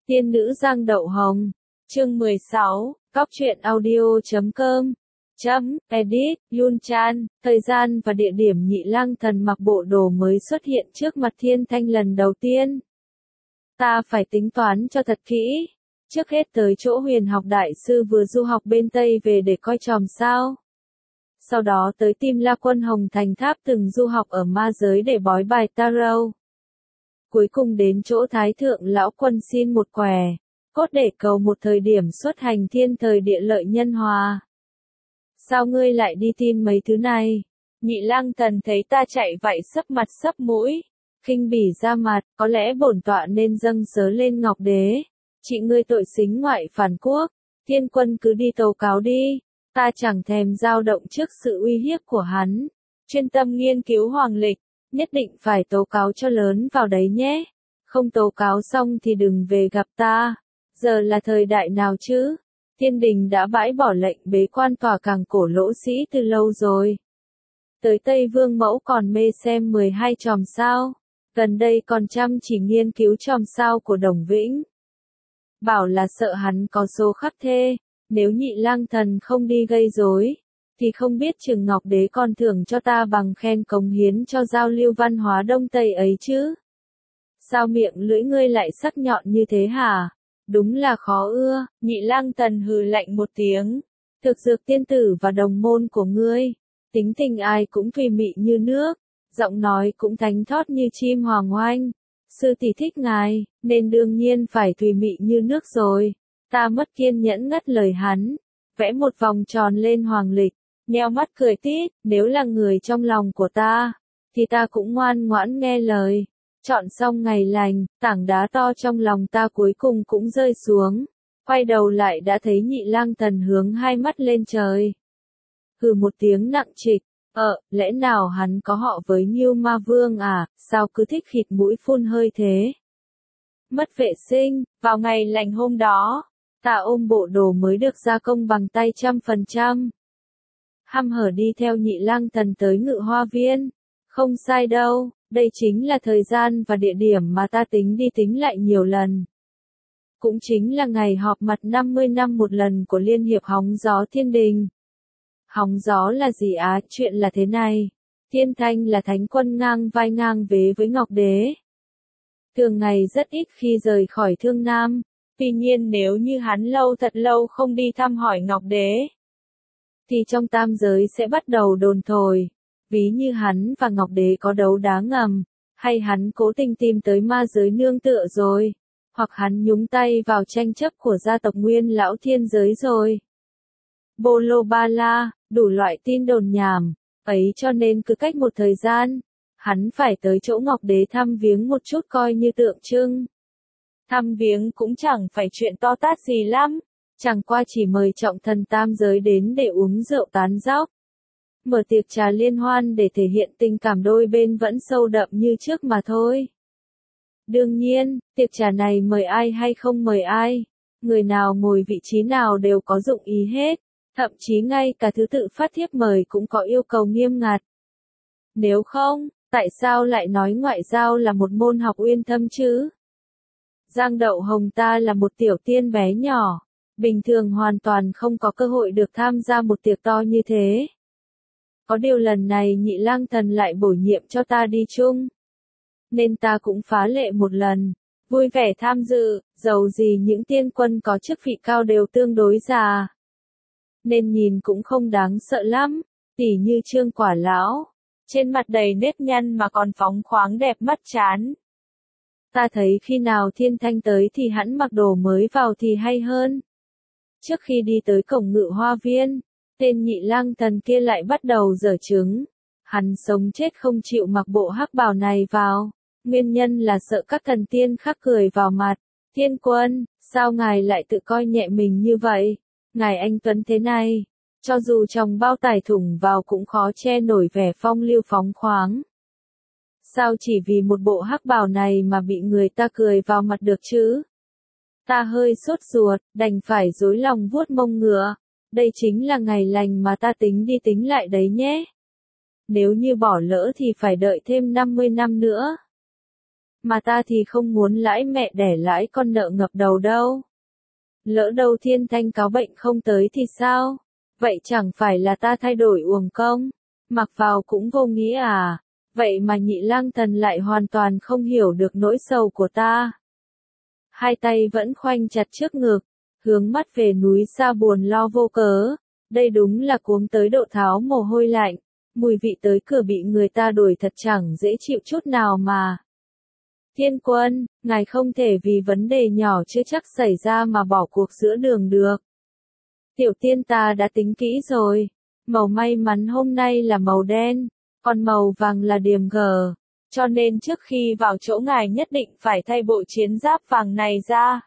Tiên nữ Giang Đậu Hồng. Chương 16, Cóc truyện audio.com. Edit, Yun Chan, thời gian và địa điểm Nhị Lang Thần mặc bộ đồ mới xuất hiện trước mặt Thiên Thanh lần đầu tiên. Ta phải tính toán cho thật kỹ. Trước hết tới chỗ Huyền Học Đại Sư vừa du học bên Tây về để coi chòm sao. Sau đó tới Tim La Quân Hồng Thành Tháp từng du học ở ma giới để bói bài tarot. Cuối cùng đến chỗ Thái Thượng Lão Quân xin một quẻ, cốt để cầu một thời điểm xuất hành thiên thời địa lợi nhân hòa. Sao ngươi lại đi tin mấy thứ này? Nhị Lang Thần thấy ta chạy vậy sấp mặt sấp mũi, khinh bỉ ra mặt, có lẽ bổn tọa nên dâng sớ lên Ngọc Đế. Chị ngươi tội xính ngoại phản quốc, Thiên Quân cứ đi tố cáo đi, ta chẳng thèm dao động trước sự uy hiếp của hắn. Chuyên tâm nghiên cứu hoàng lịch, nhất định phải tố cáo cho lớn vào đấy nhé. Không tố cáo xong thì đừng về gặp ta. Giờ là thời đại nào chứ? Thiên đình đã bãi bỏ lệnh bế quan tòa Càng Cổ Lỗ Sĩ từ lâu rồi. Tới Tây Vương Mẫu còn mê xem 12 chòm sao. Gần đây còn chăm chỉ nghiên cứu chòm sao của Đồng Vĩnh. Bảo là sợ hắn có số khắc thê. Nếu Nhị Lang Thần không đi gây rối, thì không biết chừng Ngọc Đế còn thưởng cho ta bằng khen cống hiến cho giao lưu văn hóa Đông Tây ấy chứ. Sao miệng lưỡi ngươi lại sắc nhọn như thế hả? Đúng là khó ưa. Nhị Lang Thần hừ lạnh một tiếng. Thực dược tiên tử và đồng môn của ngươi, tính tình ai cũng thùy mị như nước, giọng nói cũng thánh thót như chim hoàng oanh. Sư tỷ thích ngài, nên đương nhiên phải thùy mị như nước rồi. Ta mất kiên nhẫn ngắt lời hắn, vẽ một vòng tròn lên hoàng lịch, nheo mắt cười tít, nếu là người trong lòng của ta, thì ta cũng ngoan ngoãn nghe lời. Chọn xong ngày lành, tảng đá to trong lòng ta cuối cùng cũng rơi xuống, quay đầu lại đã thấy Nhị Lang Thần hướng hai mắt lên trời. Hừ một tiếng nặng trịch, lẽ nào hắn có họ với Ngưu Ma Vương à, sao cứ thích khịt mũi phun hơi thế? Mất vệ sinh, vào ngày lành hôm đó, ta ôm bộ đồ mới được gia công bằng tay 100%. Hăm hở đi theo Nhị Lang Thần tới Ngự Hoa Viên. Không sai đâu, đây chính là thời gian và địa điểm mà ta tính đi tính lại nhiều lần. Cũng chính là ngày họp mặt 50 năm một lần của Liên hiệp Hóng Gió Thiên Đình. Hóng gió là gì á? Chuyện là thế này. Thiên Thanh là thánh quân ngang vai ngang vế với Ngọc Đế. Thường ngày rất ít khi rời khỏi Thương Nam. Tuy nhiên nếu như hắn thật lâu không đi thăm hỏi Ngọc Đế, thì trong tam giới sẽ bắt đầu đồn thổi. Ví như hắn và Ngọc Đế có đấu đá ngầm, hay hắn cố tình tìm tới ma giới nương tựa rồi, hoặc hắn nhúng tay vào tranh chấp của gia tộc Nguyên Lão Thiên Giới rồi. Bô lô ba la, đủ loại tin đồn nhảm, ấy cho nên cứ cách một thời gian, hắn phải tới chỗ Ngọc Đế thăm viếng một chút coi như tượng trưng. Thăm viếng cũng chẳng phải chuyện to tát gì lắm, chẳng qua chỉ mời trọng thần tam giới đến để uống rượu tán dóc. Mở tiệc trà liên hoan để thể hiện tình cảm đôi bên vẫn sâu đậm như trước mà thôi. Đương nhiên, tiệc trà này mời ai hay không mời ai, người nào ngồi vị trí nào đều có dụng ý hết, thậm chí ngay cả thứ tự phát thiếp mời cũng có yêu cầu nghiêm ngặt. Nếu không, tại sao lại nói ngoại giao là một môn học uyên thâm chứ? Giang Đậu Hồng ta là một tiểu tiên bé nhỏ, bình thường hoàn toàn không có cơ hội được tham gia một tiệc to như thế. Có điều lần này Nhị Lang Thần lại bổ nhiệm cho ta đi chung, nên ta cũng phá lệ một lần, vui vẻ tham dự, dầu gì những tiên quân có chức vị cao đều tương đối già, nên nhìn cũng không đáng sợ lắm, tỉ như Trương Quả Lão, trên mặt đầy nếp nhăn mà còn phóng khoáng đẹp mắt chán. Ta thấy khi nào Thiên Thanh tới thì hắn mặc đồ mới vào thì hay hơn. Trước khi đi tới cổng Ngự Hoa Viên, tên Nhị Lang Thần kia lại bắt đầu giở trứng. Hắn sống chết không chịu mặc bộ hắc bào này vào. Nguyên nhân là sợ các thần tiên khác cười vào mặt. Thiên Quân, sao ngài lại tự coi nhẹ mình như vậy? Ngài anh tuấn thế này, cho dù trong bao tải thủng vào cũng khó che nổi vẻ phong lưu phóng khoáng. Sao chỉ vì một bộ hắc bào này mà bị người ta cười vào mặt được chứ? Ta hơi sốt ruột, đành phải rối lòng vuốt mông ngựa. Đây chính là ngày lành mà ta tính đi tính lại đấy nhé. Nếu như bỏ lỡ thì phải đợi thêm 50 năm nữa. mà ta thì không muốn lãi mẹ đẻ lãi con nợ ngập đầu đâu. Lỡ đâu Thiên Thanh cáo bệnh không tới thì sao? Vậy chẳng phải là ta thay đổi uổng công, mặc vào cũng vô nghĩa à? Vậy mà Nhị Lang Thần lại hoàn toàn không hiểu được nỗi sầu của ta. Hai tay vẫn khoanh chặt trước ngực, hướng mắt về núi xa buồn lo vô cớ. Đây đúng là cuống tới độ tháo mồ hôi lạnh, mùi vị tới cửa bị người ta đuổi thật chẳng dễ chịu chút nào mà. Thiên Quân, ngài không thể vì vấn đề nhỏ chưa chắc xảy ra mà bỏ cuộc giữa đường được. Tiểu tiên ta đã tính kỹ rồi, màu may mắn hôm nay là màu đen, còn màu vàng là điểm G, cho nên trước khi vào chỗ ngài nhất định phải thay bộ chiến giáp vàng này ra.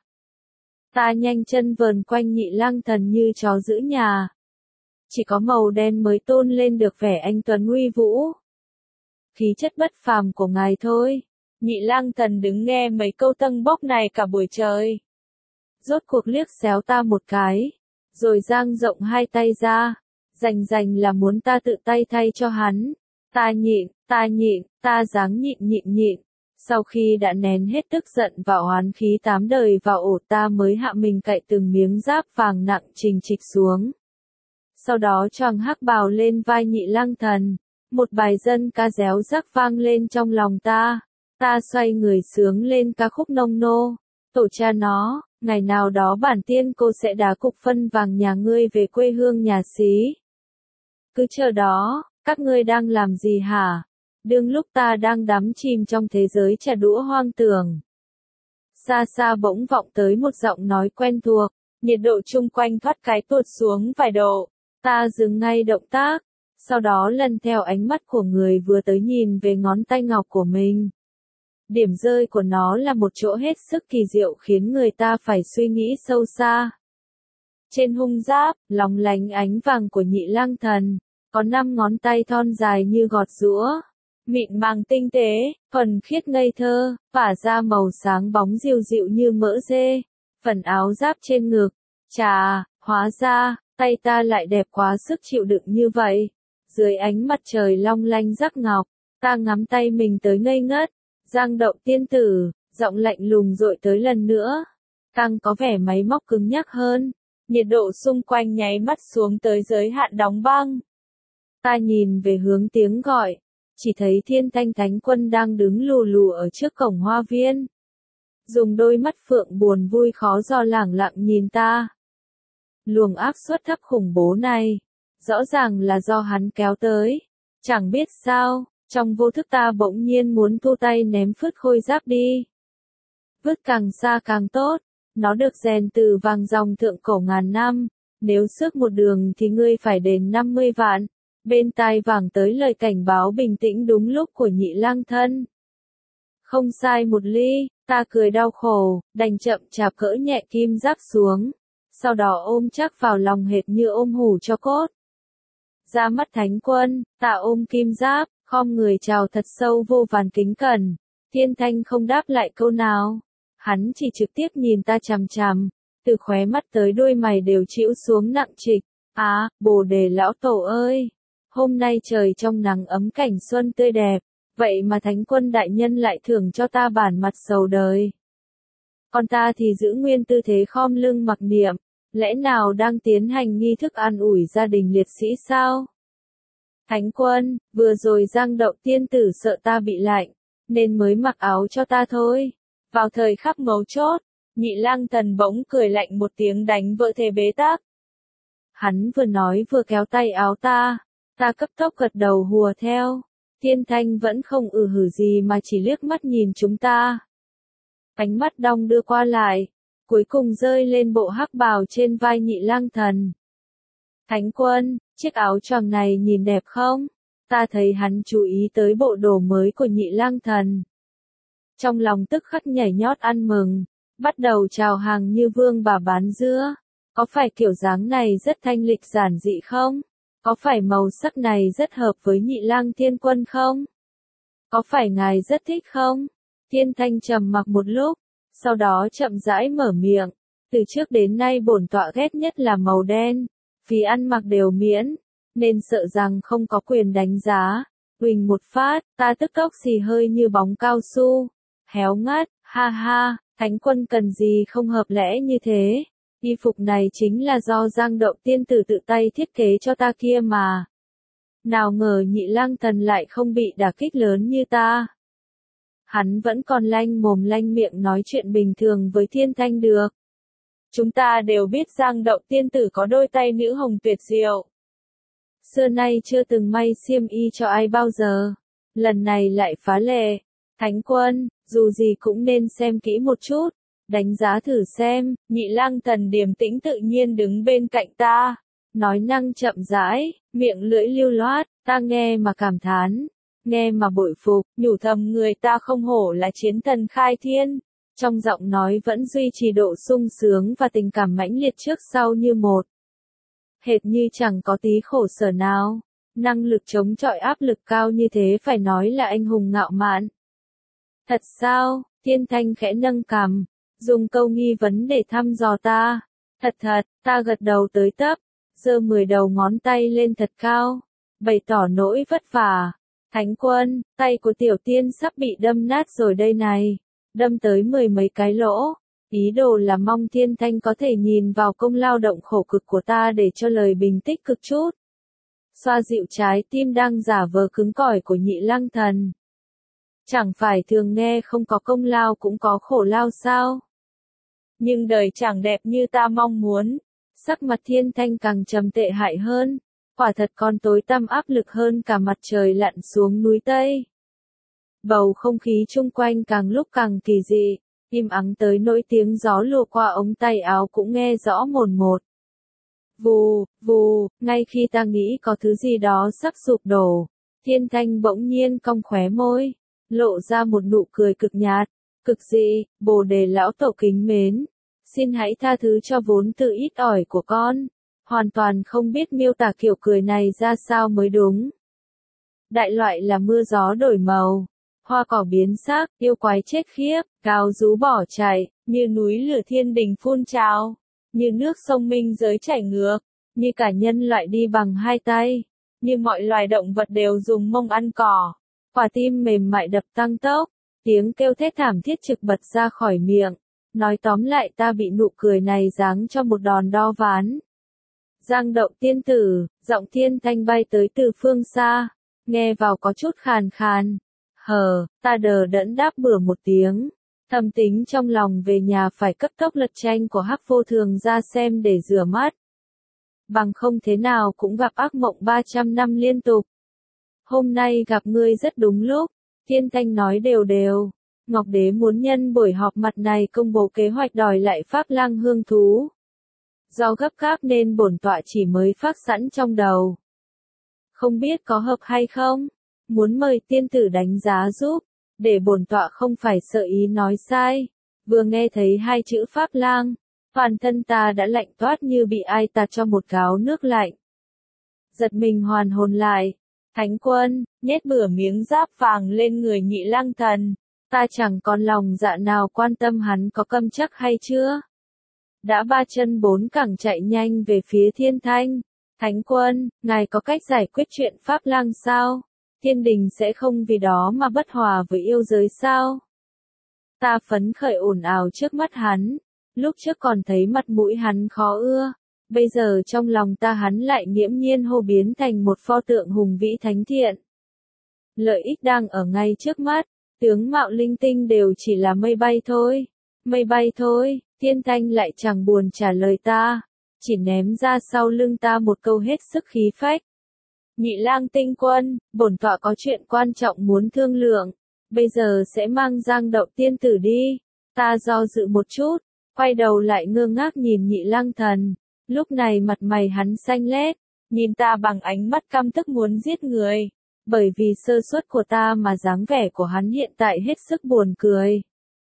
Ta nhanh chân vờn quanh Nhị Lang Thần như chó giữ nhà. Chỉ có màu đen mới tôn lên được vẻ anh tuấn uy vũ, khí chất bất phàm của ngài thôi. Nhị Lang Thần đứng nghe mấy câu tâng bốc này cả buổi trời. Rốt cuộc liếc xéo ta một cái, rồi dang rộng hai tay ra, rành là muốn ta tự tay thay cho hắn. Ta nhịn, ta dáng nhịn. Sau khi đã nén hết tức giận và oán khí 8 đời vào ổ, ta mới hạ mình cạy từng miếng giáp vàng nặng trình trịch xuống. Sau đó choàng hắc bào lên vai Nhị Lang Thần, một bài dân ca réo rắc vang lên trong lòng ta. Ta xoay người sướng lên ca khúc nông nô. Tổ cha nó, ngày nào đó bản tiên cô sẽ đá cục phân vàng nhà ngươi về quê hương nhà xí. Cứ chờ đó, các ngươi đang làm gì hả? Đương lúc ta đang đắm chìm trong thế giới trà đũa hoang tưởng. Xa xa bỗng vọng tới một giọng nói quen thuộc, nhiệt độ chung quanh thoát cái tuột xuống vài độ. Ta dừng ngay động tác, sau đó lần theo ánh mắt của người vừa tới nhìn về ngón tay ngọc của mình. Điểm rơi của nó là một chỗ hết sức kỳ diệu khiến người ta phải suy nghĩ sâu xa. Trên hung giáp, lóng lánh ánh vàng của Nhị Lang Thần, có 5 ngón tay thon dài như gọt giũa, mịn màng tinh tế, thuần khiết ngây thơ, tỏa ra màu sáng bóng dịu dịu như mỡ dê. Phần áo giáp trên ngực, chà, hóa ra, tay ta lại đẹp quá sức chịu đựng như vậy. Dưới ánh mặt trời long lanh rắc ngọc, ta ngắm tay mình tới ngây ngất. Giang Động tiên tử, giọng lạnh lùng dội tới lần nữa. Càng có vẻ máy móc cứng nhắc hơn. Nhiệt độ xung quanh nháy mắt xuống tới giới hạn đóng băng. Ta nhìn về hướng tiếng gọi, chỉ thấy Thiên Thanh Thánh Quân đang đứng lù lù ở trước cổng hoa viên. Dùng đôi mắt phượng buồn vui khó do lẳng lặng nhìn ta. Luồng áp suất thấp khủng bố này, rõ ràng là do hắn kéo tới. Chẳng biết sao, trong vô thức ta bỗng nhiên muốn thu tay ném phứt khôi giáp đi. Vứt càng xa càng tốt, nó được rèn từ vàng dòng thượng cổ ngàn năm, nếu xước một đường thì ngươi phải đền 50 vạn. Bên tai vàng tới lời cảnh báo bình tĩnh đúng lúc của Nhị Lang Thân. Không sai một ly, ta cười đau khổ, đành chậm chạp cỡ nhẹ kim giáp xuống, sau đó ôm chắc vào lòng hệt như ôm hủ cho cốt. Ra mắt Thánh Quân, ta ôm kim giáp, khom người chào thật sâu vô vàn kính cẩn. Thiên Thanh không đáp lại câu nào, hắn chỉ trực tiếp nhìn ta chằm chằm, từ khóe mắt tới đôi mày đều chĩu xuống nặng trịch. Bồ đề lão tổ ơi! Hôm nay trời trong nắng ấm cảnh xuân tươi đẹp, vậy mà Thánh Quân đại nhân lại thưởng cho ta bản mặt sầu đời. Còn ta thì giữ nguyên tư thế khom lưng mặc niệm, lẽ nào đang tiến hành nghi thức an ủi gia đình liệt sĩ sao? Thánh Quân, vừa rồi Giang Động tiên tử sợ ta bị lạnh, nên mới mặc áo cho ta thôi. Vào thời khắc mấu chốt, Nhị Lang Thần bỗng cười lạnh một tiếng đánh vỡ thế bế tắc. Hắn vừa nói vừa kéo tay áo ta cấp tốc gật đầu hùa theo. Thiên Thanh vẫn không hử gì mà chỉ liếc mắt nhìn chúng ta. Ánh mắt đong đưa qua lại, cuối cùng rơi lên bộ hắc bào trên vai Nhị Lang Thần. Thánh Quân, chiếc áo choàng này nhìn đẹp không? Ta thấy hắn chú ý tới bộ đồ mới của Nhị Lang Thần. Trong lòng tức khắc nhảy nhót ăn mừng, bắt đầu chào hàng như vương bà bán dưa. Có phải kiểu dáng này rất thanh lịch giản dị không? Có phải màu sắc này rất hợp với Nhị Lang Thiên Quân không? Có phải ngài rất thích không? Thiên Thanh trầm mặc một lúc, sau đó chậm rãi mở miệng. Từ trước đến nay bổn tọa ghét nhất là màu đen, vì ăn mặc đều miễn, nên sợ rằng không có quyền đánh giá. Huỳnh một phát, ta tức tốc xì hơi như bóng cao su. héo ngắt, ha ha, thánh quân cần gì không hợp lẽ như thế. Y phục này chính là do Giang Đậu tiên tử tự tay thiết kế cho ta kia mà. Nào ngờ Nhị Lang Thần lại không bị đả kích lớn như ta. Hắn vẫn còn lanh mồm lanh miệng nói chuyện bình thường với Thiên Thanh được. Chúng ta đều biết Giang Đậu tiên tử có đôi tay nữ hồng tuyệt diệu. Xưa nay chưa từng may xiêm y cho ai bao giờ. Lần này lại phá lệ. Thánh quân, dù gì cũng nên xem kỹ một chút. Đánh giá thử xem. Nhị Lang Thần điềm tĩnh tự nhiên đứng bên cạnh ta. Nói năng chậm rãi, miệng lưỡi lưu loát, ta nghe mà cảm thán. Nghe mà bội phục, nhủ thầm người ta không hổ là chiến thần khai thiên. Trong giọng nói vẫn duy trì độ sung sướng và tình cảm mãnh liệt trước sau như một. Hệt như chẳng có tí khổ sở nào. Năng lực chống chọi áp lực cao như thế phải nói là anh hùng ngạo mạn. Thật sao? Thiên Thanh khẽ nâng cằm, dùng câu nghi vấn để thăm dò ta. Thật, ta gật đầu tới tấp, giơ 10 đầu ngón tay lên thật cao, bày tỏ nỗi vất vả. Thánh quân, tay của tiểu tiên sắp bị đâm nát rồi đây này, đâm tới 10 mấy cái lỗ. Ý đồ là mong Thiên Thanh có thể nhìn vào công lao động khổ cực của ta để cho lời bình tích cực chút. Xoa dịu trái tim đang giả vờ cứng cỏi của Nhị Lang Thần. Chẳng phải thường nghe không có công lao cũng có khổ lao sao? Nhưng đời chẳng đẹp như ta mong muốn. Sắc mặt Thiên Thanh càng trầm tệ hại hơn. Quả thật còn tối tăm áp lực hơn cả mặt trời lặn xuống núi Tây. Bầu không khí chung quanh càng lúc càng kỳ dị, im ắng tới nỗi tiếng gió lùa qua ống tay áo cũng nghe rõ mồn một. Vù, vù, ngay khi ta nghĩ có thứ gì đó sắp sụp đổ, Thiên Thanh bỗng nhiên cong khóe môi, lộ ra một nụ cười cực nhạt, cực dị. Bồ Đề lão tổ kính mến, xin hãy tha thứ cho vốn tự ít ỏi của con, hoàn toàn không biết miêu tả kiểu cười này ra sao mới đúng. Đại loại là mưa gió đổi màu, hoa cỏ biến sắc, yêu quái chết khiếp, cáo rú bỏ chạy, như núi lửa thiên đình phun trào, như nước sông minh giới chảy ngược, như cả nhân loại đi bằng hai tay, như mọi loài động vật đều dùng mông ăn cỏ. Quả tim mềm mại đập tăng tốc, tiếng kêu thét thảm thiết trực bật ra khỏi miệng. Nói tóm lại ta bị nụ cười này giáng cho một đòn đo ván. Giang Đậu tiên tử, giọng Thiên Thanh bay tới từ phương xa, nghe vào có chút khàn khàn. Ta đờ đẫn đáp bừa một tiếng, thầm tính trong lòng về nhà phải cấp tốc lật tranh của Hắc Vô Thường ra xem để rửa mắt. Bằng không thế nào cũng gặp ác mộng 300 năm liên tục. Hôm nay gặp ngươi rất đúng lúc, Thiên Thanh nói đều đều. Ngọc Đế muốn nhân buổi họp mặt này công bố kế hoạch đòi lại Pháp Lang hương thú. Do gấp gáp nên bổn tọa chỉ mới phác sẵn trong đầu. Không biết có hợp hay không? Muốn mời tiên tử đánh giá giúp, để bổn tọa không phải sợ ý nói sai. Vừa nghe thấy hai chữ Pháp Lang, toàn thân ta đã lạnh toát như bị ai tạt cho một gáo nước lạnh. Giật mình hoàn hồn lại. Thánh quân, nhét bừa miếng giáp vàng lên người Nhị Lang Thần. Ta chẳng còn lòng dạ nào quan tâm hắn có câm chắc hay chưa. Đã 3 chân 4 cẳng chạy nhanh về phía Thiên Thanh. Thánh quân, ngài có cách giải quyết chuyện Pháp Lang sao? Thiên đình sẽ không vì đó mà bất hòa với yêu giới sao? Ta phấn khởi ồn ào trước mắt hắn. Lúc trước còn thấy mặt mũi hắn khó ưa. Bây giờ trong lòng ta hắn lại nghiễm nhiên hô biến thành một pho tượng hùng vĩ thánh thiện. Lợi ích đang ở ngay trước mắt. Tướng mạo linh tinh đều chỉ là mây bay thôi. Mây bay thôi. Thiên Thanh lại chẳng buồn trả lời ta, chỉ ném ra sau lưng ta một câu hết sức khí phách. Nhị Lang tinh quân, bổn tọa có chuyện quan trọng muốn thương lượng, bây giờ sẽ mang Giang Đậu tiên tử đi. Ta do dự một chút, quay đầu lại ngơ ngác nhìn Nhị Lang Thần, lúc này mặt mày hắn xanh lét, nhìn ta bằng ánh mắt căm tức muốn giết người, bởi vì sơ suất của ta mà dáng vẻ của hắn hiện tại hết sức buồn cười.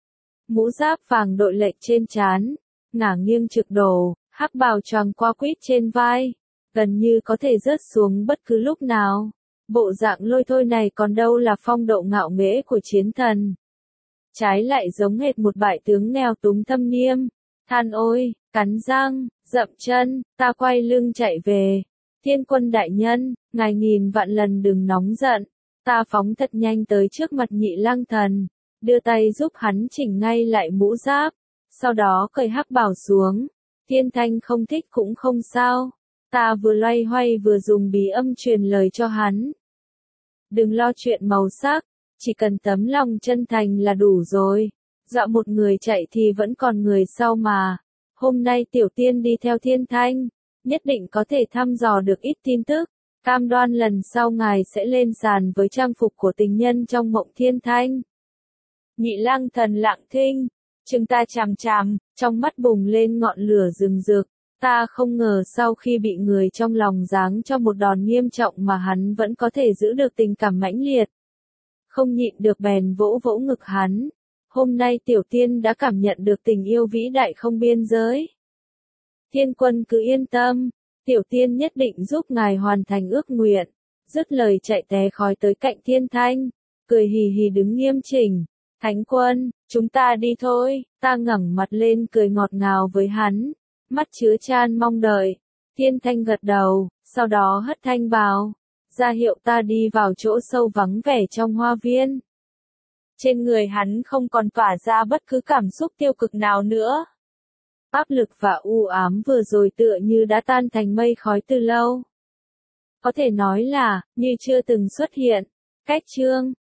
Mũ giáp vàng đội lệch trên trán, ngả nghiêng trực đổ, hắc bào choàng qua quýt trên vai, gần như có thể rớt xuống bất cứ lúc nào. Bộ dạng lôi thôi này còn đâu là phong độ ngạo nghễ của chiến thần. Trái lại giống hệt một bại tướng nghèo túng thâm niêm. Than ôi, cắn răng, dậm chân, ta quay lưng chạy về. Thiên quân đại nhân, ngài nghìn vạn lần đừng nóng giận. Ta phóng thật nhanh tới trước mặt Nhị Lang Thần. đưa tay giúp hắn chỉnh ngay lại mũ giáp, sau đó cởi hắc bào xuống. Thiên Thanh không thích cũng không sao, ta vừa loay hoay vừa dùng bí âm truyền lời cho hắn. Đừng lo chuyện màu sắc, chỉ cần tấm lòng chân thành là đủ rồi. Dạo một người chạy thì vẫn còn người sau mà. Hôm nay Tiểu Tiên đi theo Thiên Thanh, nhất định có thể thăm dò được ít tin tức. Cam đoan lần sau ngài sẽ lên sàn với trang phục của tình nhân trong mộng Thiên Thanh. Nhị Lang Thần lặng thinh, chừng ta chằm chằm, trong mắt bùng lên ngọn lửa rừng rực. Ta không ngờ sau khi bị người trong lòng giáng cho một đòn nghiêm trọng mà hắn vẫn có thể giữ được tình cảm mãnh liệt. Không nhịn được bèn vỗ vỗ ngực hắn. Hôm nay Tiểu Tiên đã cảm nhận được tình yêu vĩ đại không biên giới. Thiên Quân cứ yên tâm, Tiểu Tiên nhất định giúp ngài hoàn thành ước nguyện. Dứt lời chạy té khói tới cạnh Thiên Thanh, cười hì hì đứng nghiêm chỉnh. Thánh Quân, chúng ta đi thôi. Ta ngẩng mặt lên cười ngọt ngào với hắn, mắt chứa chan mong đợi. Thiên Thanh gật đầu, sau đó hất thanh bào, ra hiệu ta đi vào chỗ sâu vắng vẻ trong hoa viên. Trên người hắn không còn tỏa ra bất cứ cảm xúc tiêu cực nào nữa. Áp lực và u ám vừa rồi tựa như đã tan thành mây khói từ lâu. Có thể nói là, như chưa từng xuất hiện. Cách chương